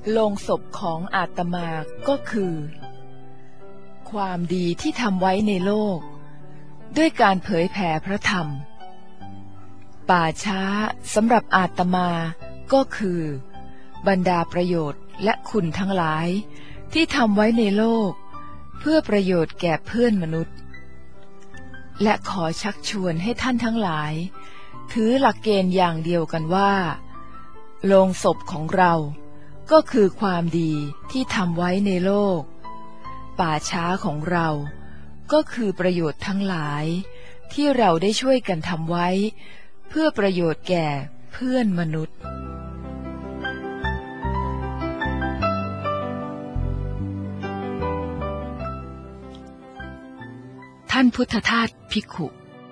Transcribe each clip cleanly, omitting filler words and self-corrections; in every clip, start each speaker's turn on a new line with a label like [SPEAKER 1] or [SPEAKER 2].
[SPEAKER 1] โลงศพของอาตมาก็คือความดีที่ทำไว้ในโลกด้วยการเผยแผ่พระธรรมป่าช้าสำหรับอาตมาก็คือบรรดาประโยชน์และคุณทั้งหลายที่ทำไว้ในโลกเพื่อประโยชน์แก่เพื่อนมนุษย์และขอชักชวนให้ท่านทั้งหลายถือหลักเกณฑ์อย่างเดียวกันว่าโลงศพของเราก็คือความดีที่ทำไว้ในโลกป่าช้าของเราก็คือประโยชน์ทั้งหลายที่เราได้ช่วยกันทำไว้เพื่อประโยชน์แก่เพื่อนมนุษย์ท่านพุทธทาสภิกขุ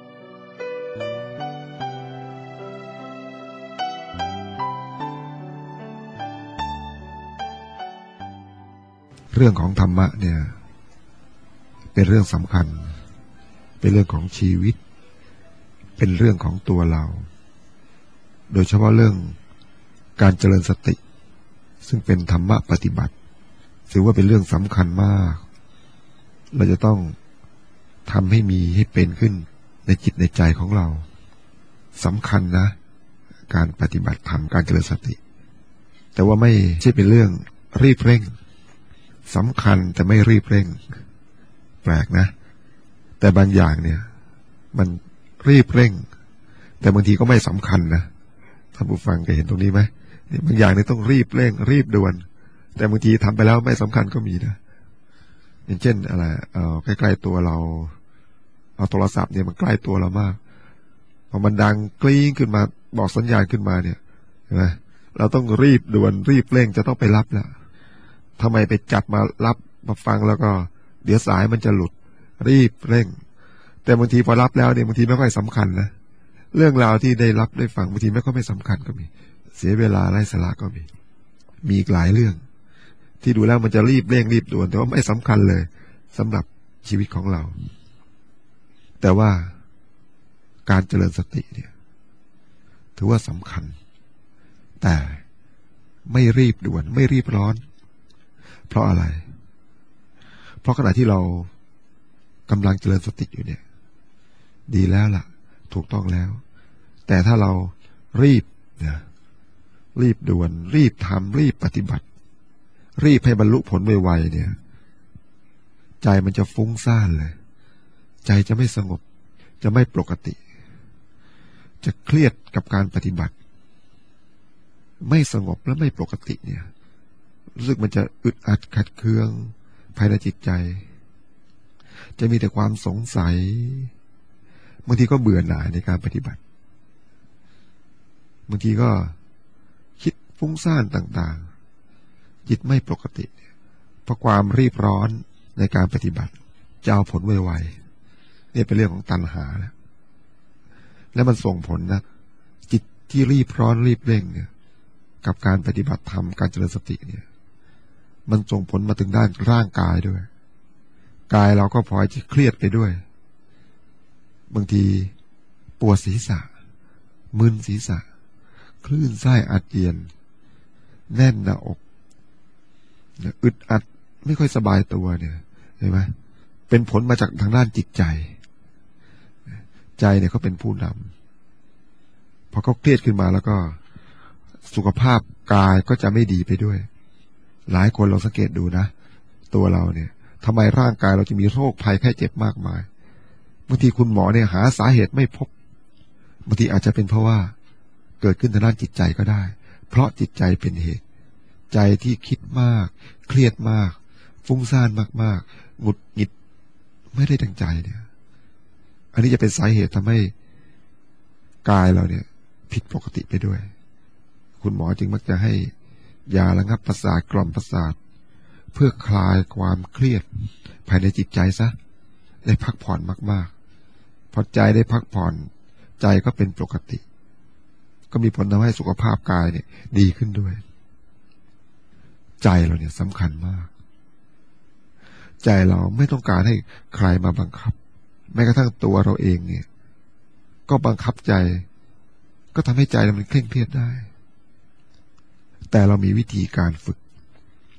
[SPEAKER 2] เรื่องของธรรมะเนี่ยเป็นเรื่องสำคัญเป็นเรื่องของชีวิตเป็นเรื่องของตัวเราโดยเฉพาะเรื่องการเจริญสติซึ่งเป็นธรรมะปฏิบัติถือว่าเป็นเรื่องสำคัญมากเราจะต้องทำให้มีให้เป็นขึ้นในจิตในใจของเราสำคัญนะการปฏิบัติธรรมการเจริญสติแต่ว่าไม่ใช่เป็นเรื่องรีบเร่งสำคัญแต่ไม่รีบเร่งแปลกนะแต่บางอย่างเนี่ยมันรีบเร่งแต่บางทีก็ไม่สำคัญนะท่านผู้ฟังเคยเห็นตรงนี้ไหมบางอย่างเนี่ยต้องรีบเร่งรีบด่วนแต่บางทีทำไปแล้วไม่สำคัญก็มีนะอย่างเช่นอะไรใกล้ๆตัวเราเอาโทรศัพท์เนี่ยมันใกล้ตัวเรามากพอมันดังกริ้งขึ้นมาบอกสัญญาณขึ้นมาเนี่ยเห็นไหมเราต้องรีบด่วนรีบเร่งจะต้องไปรับแล้วทำไมไปจัดมารับมาฟังแล้วก็เดี๋ยวสายมันจะหลุดรีบเร่งแต่บางทีพอรับแล้วเนี่ยบางทีไม่ค่อยสำคัญนะเรื่องราวที่ได้รับได้ฟังบางทีไม่สำคัญก็มีเสียเวลาไร้สาระก็มีอีกหลายเรื่องที่ดูแล้วมันจะรีบเร่งรีบด่วนแต่ว่าไม่สำคัญเลยสำหรับชีวิตของเราแต่ว่าการเจริญสติเนี่ยถือว่าสำคัญแต่ไม่รีบด่วนไม่รีบร้อนเพราะอะไรเพราะขณะที่เรากำลังเจริญสติอยู่เนี่ยดีแล้วล่ะถูกต้องแล้วแต่ถ้าเรารีบเนี่ยรีบด่วนรีบทำรีบปฏิบัติรีบให้บรรลุผลไวๆเนี่ยใจมันจะฟุ้งซ่านเลยใจจะไม่สงบจะไม่ปกติจะเครียดกับการปฏิบัติไม่สงบและไม่ปกติเนี่ยรู้สึกมันจะอึดอัดขัดเคืองภายในจิตใจจะมีแต่ความสงสัยบางทีก็เบื่อหน่ายในการปฏิบัติบางทีก็คิดฟุ้งซ่านต่างๆจิตไม่ปกติเพราะความรีบร้อนในการปฏิบัติจะเอาผลไวๆนี่เป็นเรื่องของตัณหาแล้วมันส่งผลนะจิตที่รีบร้อนรีบเร่งเนี่ยกับการปฏิบัติธรรมการเจริญสติเนี่ยมันส่งผลมาถึงด้านร่างกายด้วยกายเราก็พลอยจะเครียดไปด้วยบางทีปวดศีรษะมึนศีรษะคลื่นไส้อาเจียนแน่นหน้าอกอึดอัดไม่ค่อยสบายตัวเนี่ยเห็นไหมเป็นผลมาจากทางด้านจิตใจใจเนี่ยเขาเป็นผู้นำพอเขาเครียดขึ้นมาแล้วก็สุขภาพกายก็จะไม่ดีไปด้วยหลายคนเราสังเกตดูนะตัวเราเนี่ยทำไมร่างกายเราจะมีโรคภัยไข้เจ็บมากมายบางทีคุณหมอเนี่ยหาสาเหตุไม่พบบางทีอาจจะเป็นเพราะว่าเกิดขึ้นทางด้านจิตใจก็ได้เพราะจิตใจเป็นเหตุใจที่คิดมากเครียดมากฟุ้งซ่านมากๆหงุดหงิดไม่ได้ดังใจเนี่ยอันนี้จะเป็นสาเหตุทำให้กายเราเนี่ยผิดปกติไปด้วยคุณหมอจึงมักจะให้ยาระงับประสาทกล่อมประสาทเพื่อคลายความเครียดภายในจิตใจซะได้พักผ่อนมากๆพอใจได้พักผ่อนใจก็เป็นปกติก็มีผลทำให้สุขภาพกายเนี่ยดีขึ้นด้วยใจเราเนี่ยสำคัญมากใจเราไม่ต้องการให้ใครมาบังคับแม้กระทั่งตัวเราเองเนี่ยก็บังคับใจก็ทำให้ใจมันเคร่งเครียดได้แต่เรามีวิธีการฝึก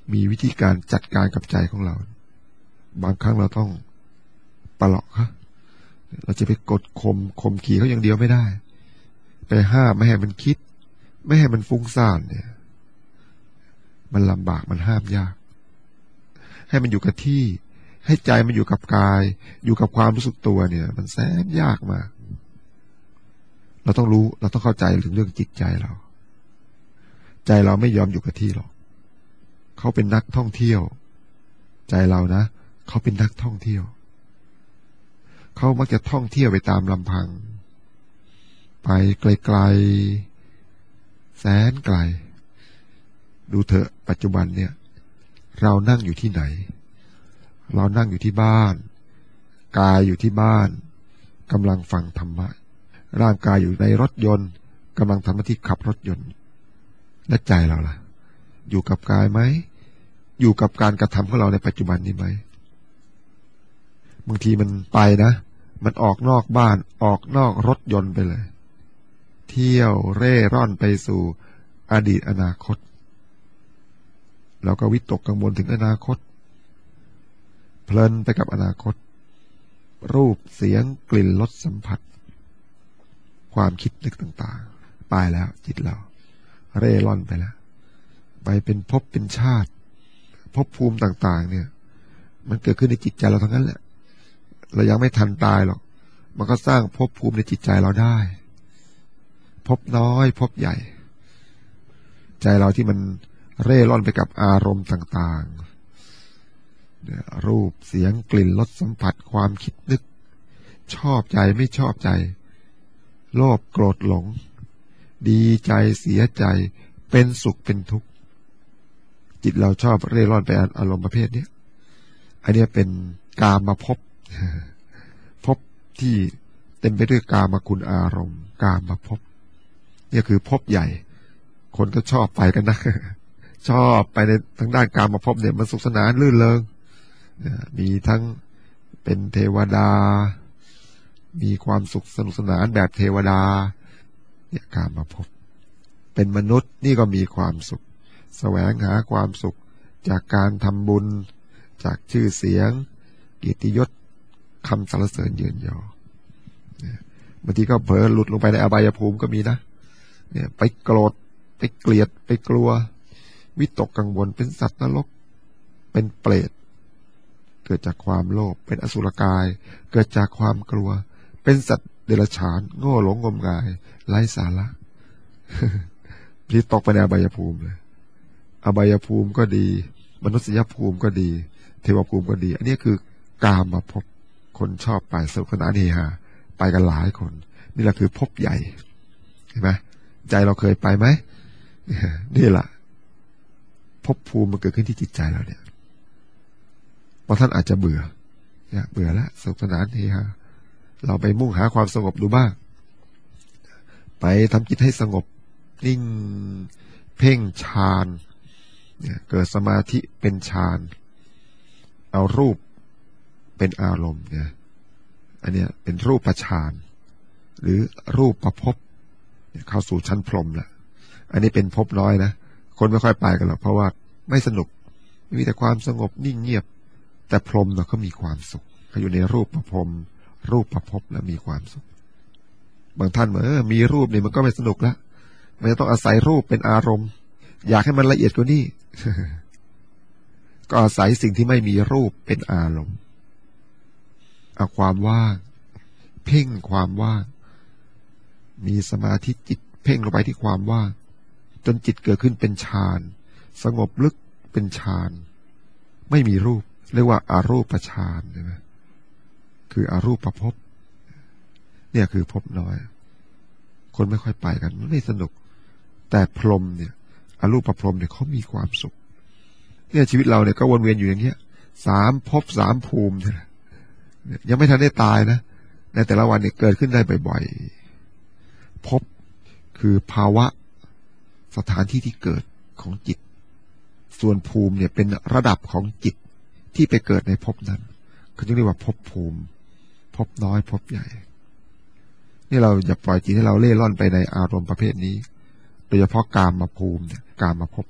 [SPEAKER 2] มีวิธีการจัดการกับใจของเราบางครั้งเราต้องปลอกเขาเราจะไปกดข่มขีเขาอย่างเดียวไม่ได้ไปห้ามไม่ให้มันคิดไม่ให้มันฟุ้งซ่านเนี่ยมันลำบากมันห้ามยากให้มันอยู่กับที่ให้ใจมันอยู่กับกายอยู่กับความรู้สึกตัวเนี่ยมันแสนยากมากเราต้องรู้เราต้องเข้าใจถึงเรื่องจิตใจเราใจเราไม่ยอมอยู่กับที่หรอกเขาเป็นนักท่องเที่ยวใจเรานะเขาเป็นนักท่องเที่ยวเขามักจะท่องเที่ยวไปตามลำพังไปไกลๆแสนไกลดูเถอะปัจจุบันเนี่ยเรานั่งอยู่ที่ไหนเรานั่งอยู่ที่บ้านกายอยู่ที่บ้านกำลังฟังธรรมะร่างกายอยู่ในรถยนต์กำลังทำหน้าที่ขับรถยนต์และใจเราล่ะอยู่กับกายไหมอยู่กับการกระทำของเราในปัจจุบันนี้ไหมบางทีมันไปนะมันออกนอกบ้านออกนอกรถยนต์ไปเลยเที่ยวเร่ร่อนไปสู่อดีตอนาคตเราก็วิตกกังวลถึงอนาคตเพลินไปกับอนาคตรูปเสียงกลิ่นรสสัมผัสความคิดนึกต่างๆไปแล้วจิตเราเร่ร่อนไปแล้วไปเป็นภพเป็นชาติภพภูมิต่างๆเนี่ยมันเกิดขึ้นในจิตใจเราทั้งนั้นแหละเรายังไม่ทันตายหรอกมันก็สร้างภพภูมิในจิตใจเราได้ภพน้อยภพใหญ่ใจเราที่มันเร่ร่อนไปกับอารมณ์ต่างๆรูปเสียงกลิ่นรสสัมผัสความคิดนึกชอบใจไม่ชอบใจโลภโกรธหลงดีใจเสียใจเป็นสุขเป็นทุกข์จิตเราชอบเร่ร่อนไปอารมณ์ประเภทนี้อันนี้เป็นกามภพภพที่เต็มไปด้วยกามคุณอารมณ์กามภพนี่คือภพใหญ่คนก็ชอบไปกันนะชอบไปในทางด้านกามภพเนี่ยมันสุขสนานลื่นเริงมีทั้งเป็นเทวดามีความสุขสนุกสนานแบบเทวดาเนี่ยกามภพเป็นมนุษย์นี่ก็มีความสุขแสวงหาความสุขจากการทำบุญจากชื่อเสียงเกียรติยศคำสรรเสริญเยินยอบางทีก็เผลอหลุดลงไปในอบายภูมิก็มีนะเนี่ยไปโกรธไปเกลียดไปกลัววิตกกังวลเป็นสัตว์นรกเป็นเปรตเกิดจากความโลภเป็นอสุรกายเกิดจากความกลัวเป็นสัตว์เดรัจฉานโง่หลงงมงายไร้สาระที่ตกไปในอบายภูมิเลยอบายภูมิก็ดีมนุษยภูมิก็ดีเทวภูมิก็ดีอันนี้คือกามภพคนชอบไปสนุกสนานเฮฮาไปกันหลายคนนี่แหละคือภพใหญ่เห็นไหมใจเราเคยไปไหมนี่แหละภพภูมิมันเกิดขึ้นที่จิตใจเราเนี่ยบางท่านอาจจะเบื่อแล้วสนุกสนานเฮฮาเราไปมุ่งหาความสงบดูบ้างไปทำจิตให้สงบนิ่งเพ่งฌานเกิดสมาธิเป็นฌานเอารูปเป็นอารมณ์เนี่ยอันเนี้ยเป็นรูปฌานหรือรูปประภพเข้าสู่ชั้นพรหมละอันนี้เป็นภพน้อยนะคนไม่ค่อยไปกันหรอกเพราะว่าไม่สนุกมีแต่ความสงบนิ่งเงียบแต่พรหมเนาะเขามีความสุขเขาอยู่ในรูปประพรหมรูปประภพแล้วมีความสุขบางท่านมีรูปนี่มันก็ไม่สนุกละมันจะต้องอาศัยรูปเป็นอารมณ์อยากให้มันละเอียดกว่านี้ ก็อาศัยสิ่งที่ไม่มีรูปเป็นอารมณ์เอาความว่างเพ่งความว่างมีสมาธิจิตเพ่งลงไปที่ความว่างจนจิตเกิดขึ้นเป็นฌานสงบลึกเป็นฌานไม่มีรูปเรียกว่าอารูปฌานใช่ไหมคืออารูปภพเนี่ยคือภพน้อยคนไม่ค่อยไปกันมันไม่สนุกแต่พรหมเนี่ยอารูปพรหมเนี่ยเขามีความสุขเนี่ยชีวิตเราเนี่ยก็วนเวียนอยู่อย่างเงี้ย3 ภพ 3 ภูมิเนี่ยยังไม่ทันได้ตายนะในแต่ละวันเนี่ยเกิดขึ้นได้บ่อยๆภพคือภาวะสถานที่ที่เกิดของจิตส่วนภูมิเนี่ยเป็นระดับของจิตที่ไปเกิดในภพนั้นเขาจึงเรียกว่าภพภูมิภพน้อยภพใหญ่นี่เราอย่าปล่อยจิตให้เราเล่ร่อนไปในอารมณ์ประเภทนี้โดยเฉพาะกามภูมิเนี่ยกามภพ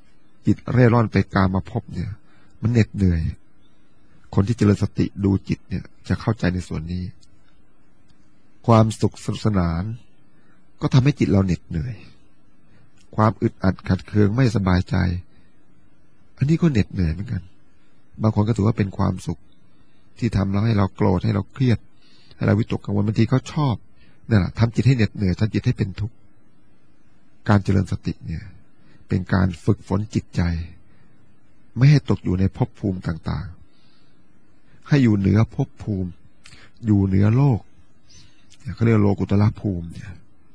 [SPEAKER 2] จิตเร่ร่อนไปกามภพเนี่ยมันเหน็ดเหนื่อยคนที่เจริญสติดูจิตเนี่ยจะเข้าใจในส่วนนี้ความสุขสนุกสนานก็ทำให้จิตเราเหน็ดเหนื่อยความอึดอัดขัดเคืองไม่สบายใจอันนี้ก็เหน็ดเหนื่อยเหมือนกันบางคนก็ถือว่าเป็นความสุขที่ทำแล้วให้เราโกรธให้เราเครียดให้เราวิตกกังวลบางทีก็ชอบนั่นแหละทำจิตให้เหน็ดเหนื่อยทำจิตให้เป็นทุกข์การเจริญสติเนี่ยเป็นการฝึกฝนจิตใจไม่ให้ตกอยู่ในภพภูมิต่างๆให้อยู่เหนือภพภูมิอยู่เหนือโลกเขาเรียกโลกุตละภูมิเนี่ย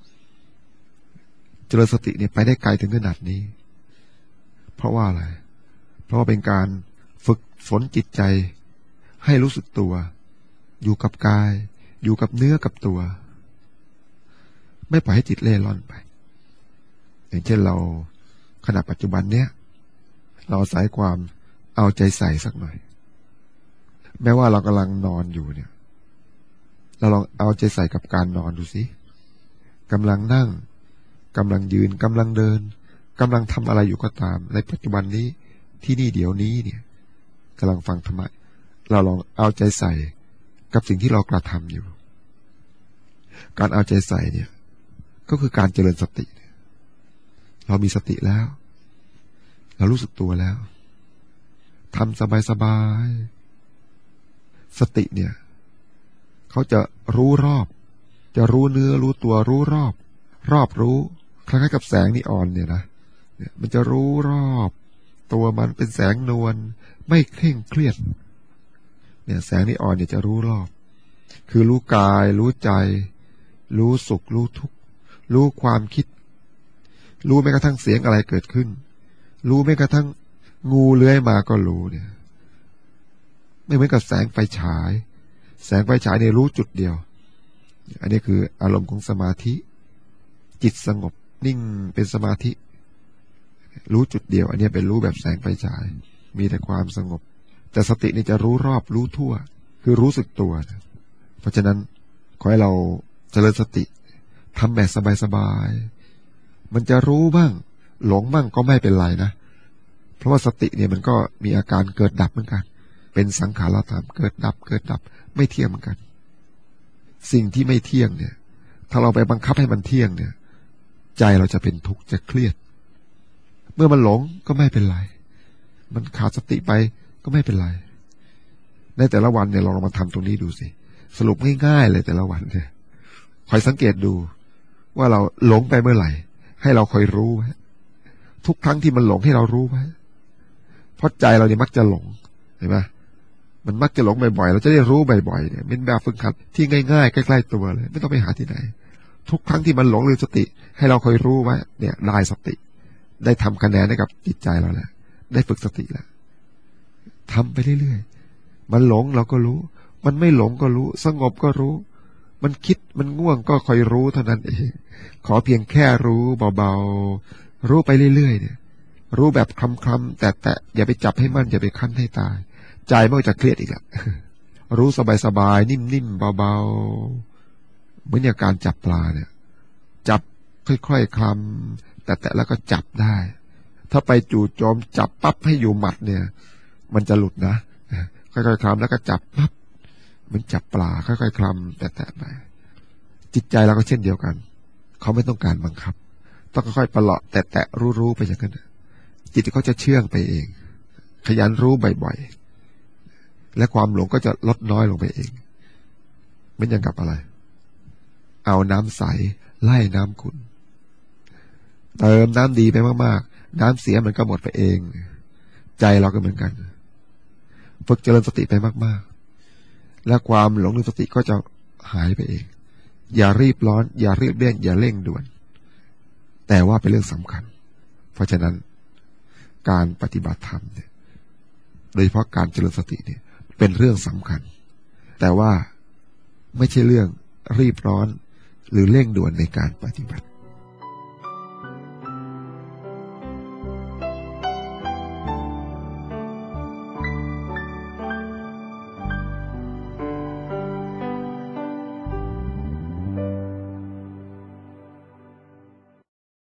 [SPEAKER 2] เจริญสติเนี่ยไปได้ไกลถึงขนาดนี้เพราะว่าอะไรเพราะว่าเป็นการฝึกฝนจิตใจให้รู้สึกตัวอยู่กับกายอยู่กับเนื้อกับตัวไม่ปล่อยให้จิตเล่ร่อนไปอย่างเช่นเราขณะปัจจุบันเนี้ยเราอาศัยความเอาใจใส่สักหน่อยแม้ว่าเรากำลังนอนอยู่เนี่ยเราลองเอาใจใส่กับการนอนดูสิกำลังนั่งกำลังยืนกำลังเดินกำลังทำอะไรอยู่ก็ตามในปัจจุบันนี้ที่นี่เดี๋ยวนี้เนี่ยกำลังฟังธรรมะเราลองเอาใจใส่กับสิ่งที่เรากระทำอยู่การเอาใจใส่เนี่ยก็คือการเจริญสติเรามีสติแล้วเรารู้สึกตัวแล้วทำสบายๆสติเนี่ยเขาจะรู้รอบจะรู้เนื้อรู้ตัวรู้รอบรู้คล้ายๆกับแสงนีออนเนี่ยนะมันจะรู้รอบตัวมันเป็นแสงนวลไม่เคร่งเครียดเนี่ยแสงนีออนเนี่ยจะรู้รอบคือรู้กายรู้ใจรู้สุขรู้ทุกข์รู้ความคิดรู้แม้กระทั่งเสียงอะไรเกิดขึ้นรู้แม้กระทั่งงูเลื้อยมาก็รู้เนี่ยไม่เหมือนกับแสงไฟฉายแสงไฟฉายเนี่ยรู้จุดเดียวอันนี้คืออารมณ์ของสมาธิจิตสงบนิ่งเป็นสมาธิรู้จุดเดียวอันนี้เป็นรู้แบบแสงไฟฉายมีแต่ความสงบแต่สตินี่จะรู้รอบรู้ทั่วคือรู้สึกตัวนะเพราะฉะนั้นขอให้เราเจริญสติทำแบบสบายๆมันจะรู้บ้างหลงบ้างก็ไม่เป็นไรนะเพราะว่าสติเนี่ยมันก็มีอาการเกิดดับเหมือนกันเป็นสังขารธรรมเกิดดับไม่เที่ยงเหมือนกันสิ่งที่ไม่เที่ยงเนี่ยถ้าเราไปบังคับให้มันเที่ยงเนี่ยใจเราจะเป็นทุกข์จะเครียดเมื่อมันหลงก็ไม่เป็นไรมันขาดสติไปก็ไม่เป็นไรในแต่ละวันเนี่ยเราลองมาทำตรงนี้ดูสิสรุปง่ายๆเลยแต่ละวันเนี่ยคอยสังเกตดูว่าเราหลงไปเมื่อไหร่ให้เราคอยรู้ไว้ทุกครั้งที่มันหลงให้เรารู้ไว้เพราะใจเราเนี่ยมักจะหลงเห็นไหมมันมักจะหลงบ่อยๆเราจะได้รู้บ่อยๆเนี่ยเป็นแบบฝึกหัดที่ง่ายๆใกล้ๆตัวเลยไม่ต้องไปหาที่ไหนทุกครั้งที่มันหลงลืมสติให้เราคอยรู้ไว้เนี่ยได้สติได้ทำคะแนนให้กับจิตใจเราแล้วได้ฝึกสติแล้วทำไปเรื่อยๆมันหลงเราก็รู้มันไม่หลงก็รู้สงบก็รู้มันคิดมันง่วงก็คอยรู้เท่านั้นเองขอเพียงแค่รู้เบาๆรู้ไปเรื่อยๆเนี่ยรู้แบบคลำๆแต่อย่าไปจับให้มั่นอย่าไปคั้นให้ตายใจมันก็จะเครียดอีกแล้วรู้สบายๆนิ่มๆเบาๆเหมือนอย่างการจับปลาเนี่ยจับค่อยๆคลำแต่แล้วก็จับได้ถ้าไปจู่โจมจับปั๊บให้อยู่หมัดเนี่ยมันจะหลุดนะค่อยๆคลำแล้วก็จับปั๊บเหมือนจับปลาค่อยๆคลำแต่ไปจิตใจเราก็เช่นเดียวกันเขาไม่ต้องการบังคับต้องค่อยๆประหลาะแต่รู้ๆไปอย่างนั้นจิตเขาจะเชื่องไปเองขยันรู้บ่อยๆและความหลงก็จะลดน้อยลงไปเองมันยังกับอะไรเอาน้ำใสไล่น้ำขุ่นเติมน้ำดีไปมากๆน้ำเสียมันก็หมดไปเองใจเราก็เหมือนกันฝึกเจริญสติไปมากๆและความหลงลืมสติก็จะหายไปเองอย่ารีบร้อนอย่ารีบเร่งอย่าเร่งด่วนแต่ว่าเป็นเรื่องสำคัญเพราะฉะนั้นการปฏิบัติธรรมเนี่ยโดยเฉพาะการเจริญสติเนี่ยเป็นเรื่องสำคัญแต่ว่าไม่ใช่เรื่องรีบร้อนหรือเร่งด่วนในการปฏิบัติ